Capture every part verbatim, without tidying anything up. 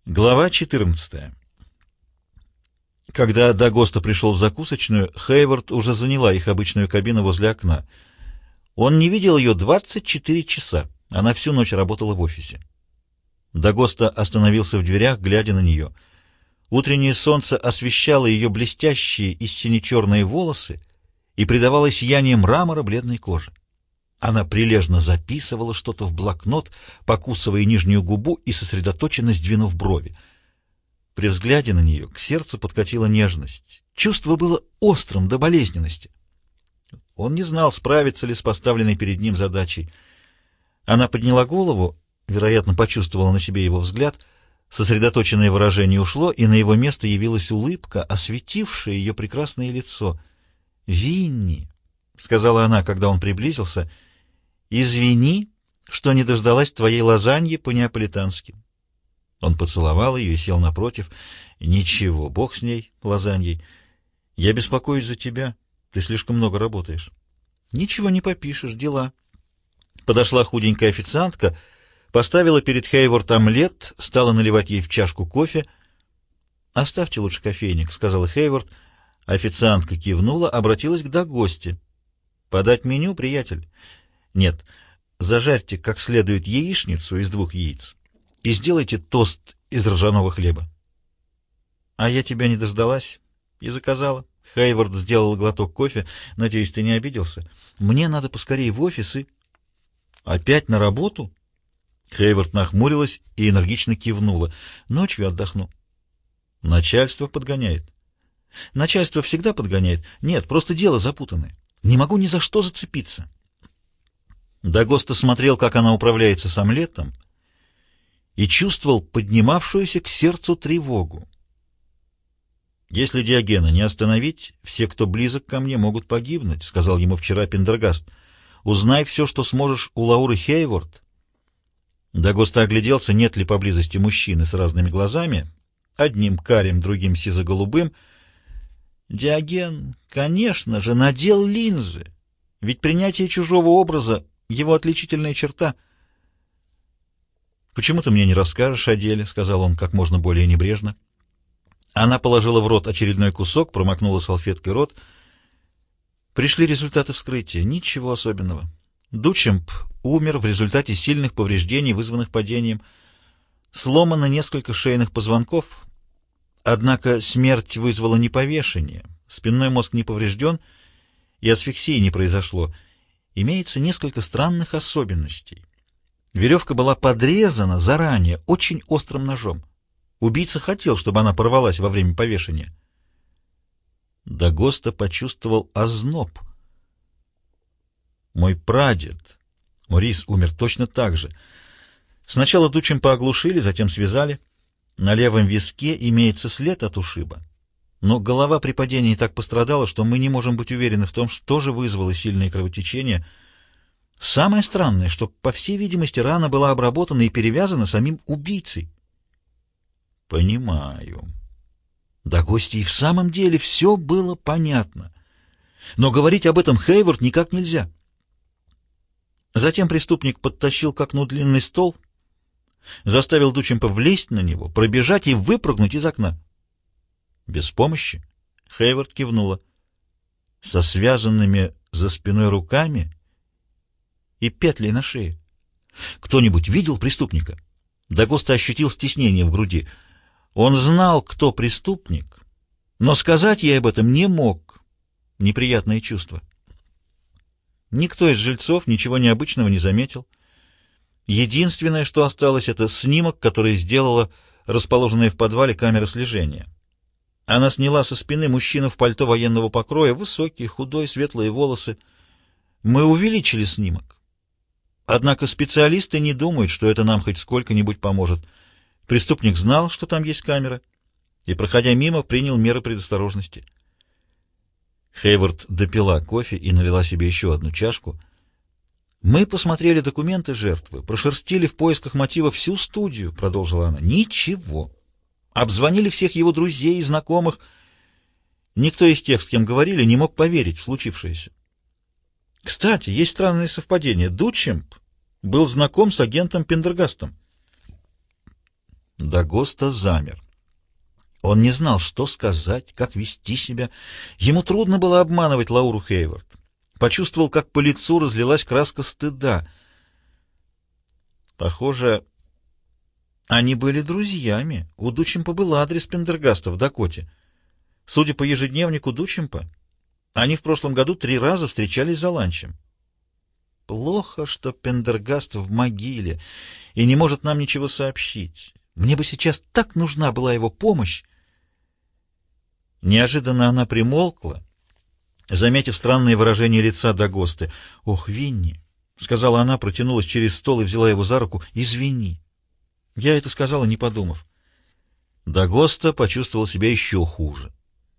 Глава четырнадцатая. Когда Дагоста пришел в закусочную, Хейвард уже заняла их обычную кабину возле окна. Он не видел ее двадцать четыре часа. Она всю ночь работала в офисе. Дагоста остановился в дверях, глядя на нее. Утреннее солнце освещало ее блестящие и сине-черные волосы и придавало сияние мрамора бледной кожи. Она прилежно записывала что-то в блокнот, покусывая нижнюю губу и сосредоточенно сдвинув брови. При взгляде на нее к сердцу подкатила нежность. Чувство было острым до болезненности. Он не знал, справится ли с поставленной перед ним задачей. Она подняла голову, вероятно, почувствовала на себе его взгляд. Сосредоточенное выражение ушло, и на его место явилась улыбка, осветившая ее прекрасное лицо. «Винни», — сказала она, когда он приблизился, — «извини, что не дождалась твоей лазаньи по-неаполитански». Он поцеловал ее и сел напротив. «Ничего, бог с ней, лазаньей. Я беспокоюсь за тебя. Ты слишком много работаешь». «Ничего не попишешь, дела». Подошла худенькая официантка, поставила перед Хейворд омлет, стала наливать ей в чашку кофе. «Оставьте лучше кофейник», — сказала Хейворд. Официантка кивнула, обратилась к Дагосте. «Подать меню, приятель?» «Нет, зажарьте как следует яичницу из двух яиц и сделайте тост из ржаного хлеба». «А я тебя не дождалась и заказала». Хейворд сделал глоток кофе. «Надеюсь, ты не обиделся? Мне надо поскорее в офис и...» «Опять на работу?» Хейворд нахмурилась и энергично кивнула. «Ночью отдохну». «Начальство подгоняет». «Начальство всегда подгоняет. Нет, просто дело запутанное. Не могу ни за что зацепиться». Дагоста смотрел, как она управляется с омлетом, и чувствовал поднимавшуюся к сердцу тревогу. «Если Диогена не остановить, все, кто близок ко мне, могут погибнуть», — сказал ему вчера Пендергаст. «Узнай все, что сможешь у Лауры Хейворд». Дагоста огляделся, нет ли поблизости мужчины с разными глазами, одним карим, другим сизо-голубым. Диоген, конечно же, надел линзы, ведь принятие чужого образа — его отличительная черта. «Почему ты мне не расскажешь о деле?» — сказал он как можно более небрежно. Она положила в рот очередной кусок, промокнула салфеткой рот. Пришли результаты вскрытия. Ничего особенного. Дучемп умер в результате сильных повреждений, вызванных падением. Сломано несколько шейных позвонков. Однако смерть вызвала не повешение. Спинной мозг не поврежден, и асфиксии не произошло. Имеется несколько странных особенностей. Веревка была подрезана заранее очень острым ножом. Убийца хотел, чтобы она порвалась во время повешения. Дагоста почувствовал озноб. Мой прадед Морис умер точно так же. Сначала Дучемпа оглушили, затем связали. На левом виске имеется след от ушиба. Но голова при падении так пострадала, что мы не можем быть уверены в том, что же вызвало сильное кровотечение. Самое странное, что, по всей видимости, рана была обработана и перевязана самим убийцей. Понимаю. Да, гости, и в самом деле все было понятно. Но говорить об этом Хейворд никак нельзя. Затем преступник подтащил к окну длинный стол, заставил Дучемпа влезть на него, пробежать и выпрыгнуть из окна. Без помощи? Хейворд кивнула. Со связанными за спиной руками и петлей на шее. Кто-нибудь видел преступника? Дагоста ощутил стеснение в груди. Он знал, кто преступник, но сказать ей об этом не мог. Неприятное чувство. Никто из жильцов ничего необычного не заметил. Единственное, что осталось, это снимок, который сделала расположенная в подвале камера слежения. Она сняла со спины мужчину в пальто военного покроя, высокий, худой, светлые волосы. Мы увеличили снимок. Однако специалисты не думают, что это нам хоть сколько-нибудь поможет. Преступник знал, что там есть камера, и, проходя мимо, принял меры предосторожности. Хейворд допила кофе и налила себе еще одну чашку. «Мы посмотрели документы жертвы, прошерстили в поисках мотива всю студию», — продолжила она. «Ничего. Обзвонили всех его друзей и знакомых. Никто из тех, с кем говорили, не мог поверить в случившееся. Кстати, есть странное совпадение. Дучемп был знаком с агентом Пендергастом». Дагоста замер. Он не знал, что сказать, как вести себя. Ему трудно было обманывать Лауру Хейвард. Почувствовал, как по лицу разлилась краска стыда. Похоже, они были друзьями. У Дучемпа был адрес Пендергаста в Дакоте. Судя по ежедневнику Дучемпа, они в прошлом году три раза встречались за ланчем. Плохо, что Пендергаст в могиле и не может нам ничего сообщить. Мне бы сейчас так нужна была его помощь. Неожиданно она примолкла, заметив странное выражение лица Дагосты. — Ох, Винни! — сказала она, протянулась через стол и взяла его за руку. — Извини. Я это сказала, не подумав. Дагоста почувствовал себя еще хуже.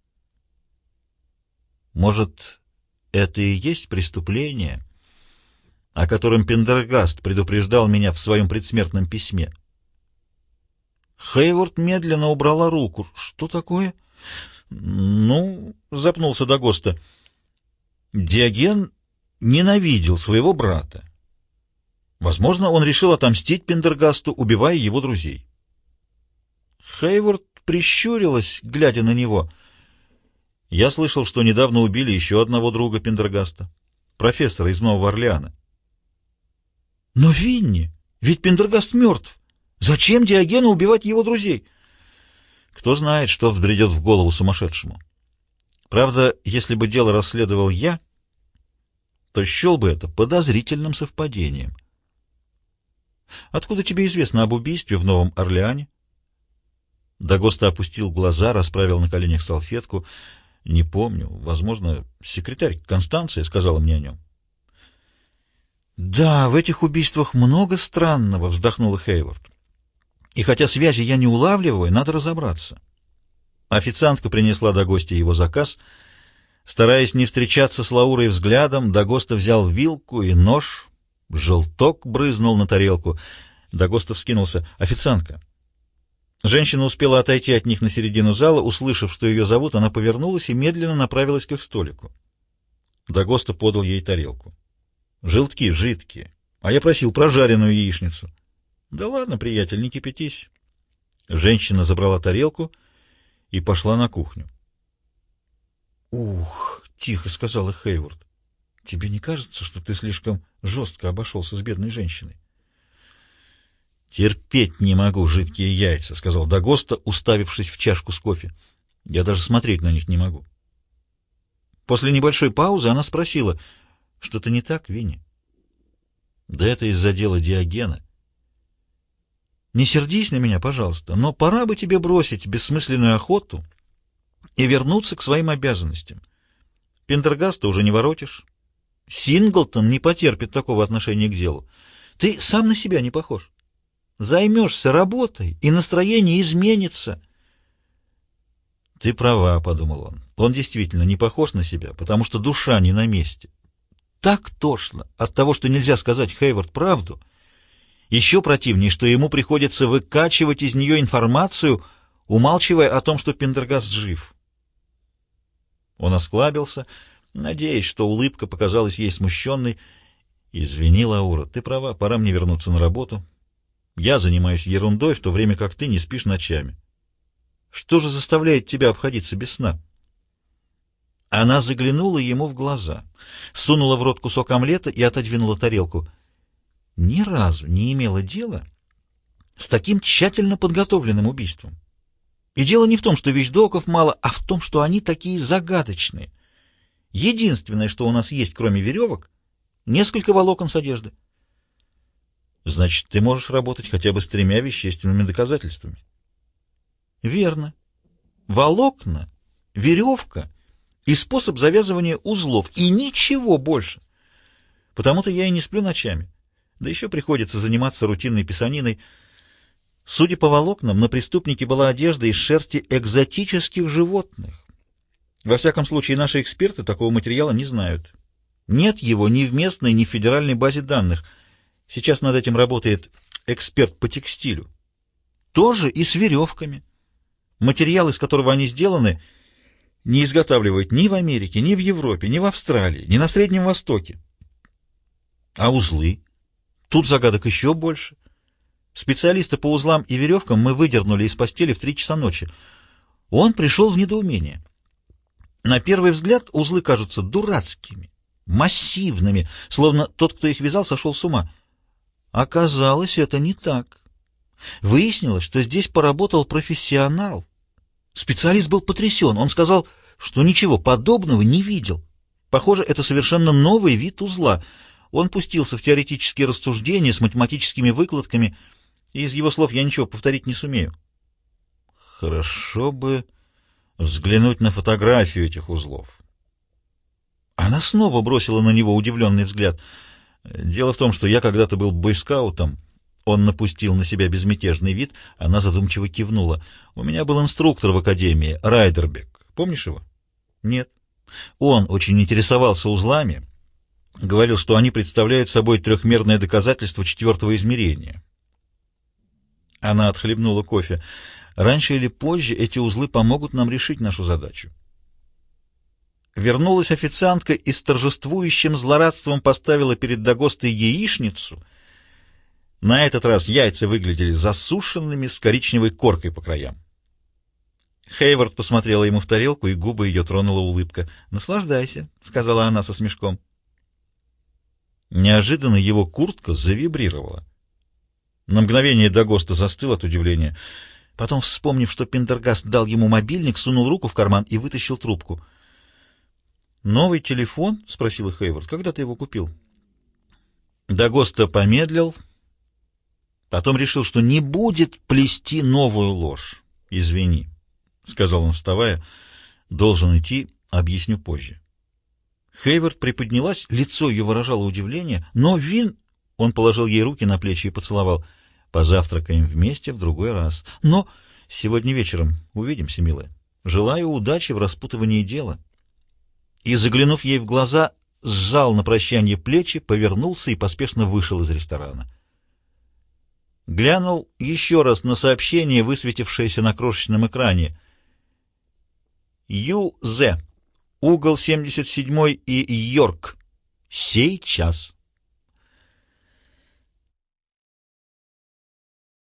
Может, это и есть преступление, о котором Пендергаст предупреждал меня в своем предсмертном письме? Хейвард медленно убрала руку. — Что такое? — Ну, — запнулся Дагоста, — Диоген ненавидел своего брата. Возможно, он решил отомстить Пендергасту, убивая его друзей. Хейвард прищурилась, глядя на него. — Я слышал, что недавно убили еще одного друга Пендергаста, профессора из Нового Орлеана. — Но, Винни, ведь Пендергаст мертв. Зачем Диогену убивать его друзей? Кто знает, что взбредет в голову сумасшедшему. Правда, если бы дело расследовал я, то счел бы это подозрительным совпадением. Откуда тебе известно об убийстве в Новом Орлеане? Дагоста опустил глаза, расправил на коленях салфетку. Не помню. Возможно, секретарь Констанция сказала мне о нем. Да, в этих убийствах много странного, вздохнула Хейвард. И хотя связи я не улавливаю, надо разобраться. Официантка принесла Дагосте его заказ. Стараясь не встречаться с Лаурой взглядом, Дагоста взял вилку и нож. Желток брызнул на тарелку. Дагоста вскинулся. «Официантка». Женщина успела отойти от них на середину зала. Услышав, что ее зовут, она повернулась и медленно направилась к их столику. Дагоста подал ей тарелку. «Желтки жидкие, а я просил прожаренную яичницу». «Да ладно, приятель, не кипятись». Женщина забрала тарелку и пошла на кухню. «Ух!» — тихо сказала Хейвард. «Тебе не кажется, что ты слишком жестко обошелся с бедной женщиной?» «Терпеть не могу жидкие яйца», — сказал Дагоста, уставившись в чашку с кофе. «Я даже смотреть на них не могу». После небольшой паузы она спросила: «Что-то не так, Винни?» «Да это из-за дела Диогена». «Не сердись на меня, пожалуйста, но пора бы тебе бросить бессмысленную охоту и вернуться к своим обязанностям. Пендергаста уже не воротишь. Синглтон не потерпит такого отношения к делу. Ты сам на себя не похож. Займешься работой, и настроение изменится». «Ты права», — подумал он. «Он действительно не похож на себя, потому что душа не на месте. Так тошно от того, что нельзя сказать Хейвард правду. Еще противнее, что ему приходится выкачивать из нее информацию, умалчивая о том, что Пендергаст жив». Он осклабился, надеясь, что улыбка показалась ей смущенной. «Извини, Лаура, ты права, пора мне вернуться на работу. Я занимаюсь ерундой, в то время как ты не спишь ночами. Что же заставляет тебя обходиться без сна?» Она заглянула ему в глаза, сунула в рот кусок омлета и отодвинула тарелку. Ни разу не имела дела с таким тщательно подготовленным убийством. И дело не в том, что вещдоков мало, а в том, что они такие загадочные. Единственное, что у нас есть, кроме веревок, несколько волокон с одежды. Значит, ты можешь работать хотя бы с тремя вещественными доказательствами. Верно. Волокна, веревка и способ завязывания узлов, и ничего больше. Потому-то я и не сплю ночами. Да еще приходится заниматься рутинной писаниной. Судя по волокнам, на преступнике была одежда из шерсти экзотических животных. Во всяком случае, наши эксперты такого материала не знают. Нет его ни в местной, ни в федеральной базе данных. Сейчас над этим работает эксперт по текстилю. Тоже и с веревками. Материал, из которого они сделаны, не изготавливают ни в Америке, ни в Европе, ни в Австралии, ни на Среднем Востоке. А узлы? Тут загадок еще больше. Специалиста по узлам и веревкам мы выдернули из постели в три часа ночи. Он пришел в недоумение. На первый взгляд узлы кажутся дурацкими, массивными, словно тот, кто их вязал, сошел с ума. Оказалось, это не так. Выяснилось, что здесь поработал профессионал. Специалист был потрясен. Он сказал, что ничего подобного не видел. Похоже, это совершенно новый вид узла. Он пустился в теоретические рассуждения с математическими выкладками, и из его слов я ничего повторить не сумею. Хорошо бы взглянуть на фотографию этих узлов. Она снова бросила на него удивленный взгляд. Дело в том, что я когда-то был бойскаутом. Он напустил на себя безмятежный вид, она задумчиво кивнула. У меня был инструктор в академии, Райдербек. Помнишь его? Нет. Он очень интересовался узлами, говорил, что они представляют собой трехмерное доказательство четвертого измерения. Она отхлебнула кофе. Раньше или позже эти узлы помогут нам решить нашу задачу. Вернулась официантка и с торжествующим злорадством поставила перед Дагостой яичницу. На этот раз яйца выглядели засушенными, с коричневой коркой по краям. Хейвард посмотрела ему в тарелку, и губы ее тронула улыбка. «Наслаждайся», — сказала она со смешком. Неожиданно его куртка завибрировала. На мгновение Дагоста застыл от удивления. Потом, вспомнив, что Пендергаст дал ему мобильник, сунул руку в карман и вытащил трубку. «Новый телефон?» — спросила Хейвард. «Когда ты его купил?» Дагоста помедлил, потом решил, что не будет плести новую ложь. «Извини», — сказал он, вставая. «Должен идти, объясню позже». Хейвард приподнялась, лицо ее выражало удивление. «Но Вин...» — он положил ей руки на плечи и поцеловал. «Позавтракаем вместе в другой раз. Но сегодня вечером увидимся, милая. Желаю удачи в распутывании дела». И, заглянув ей в глаза, сжал на прощание плечи, повернулся и поспешно вышел из ресторана. Глянул еще раз на сообщение, высветившееся на крошечном экране. «Ю З. Угол семьдесят седьмой и Йорк. Сей час».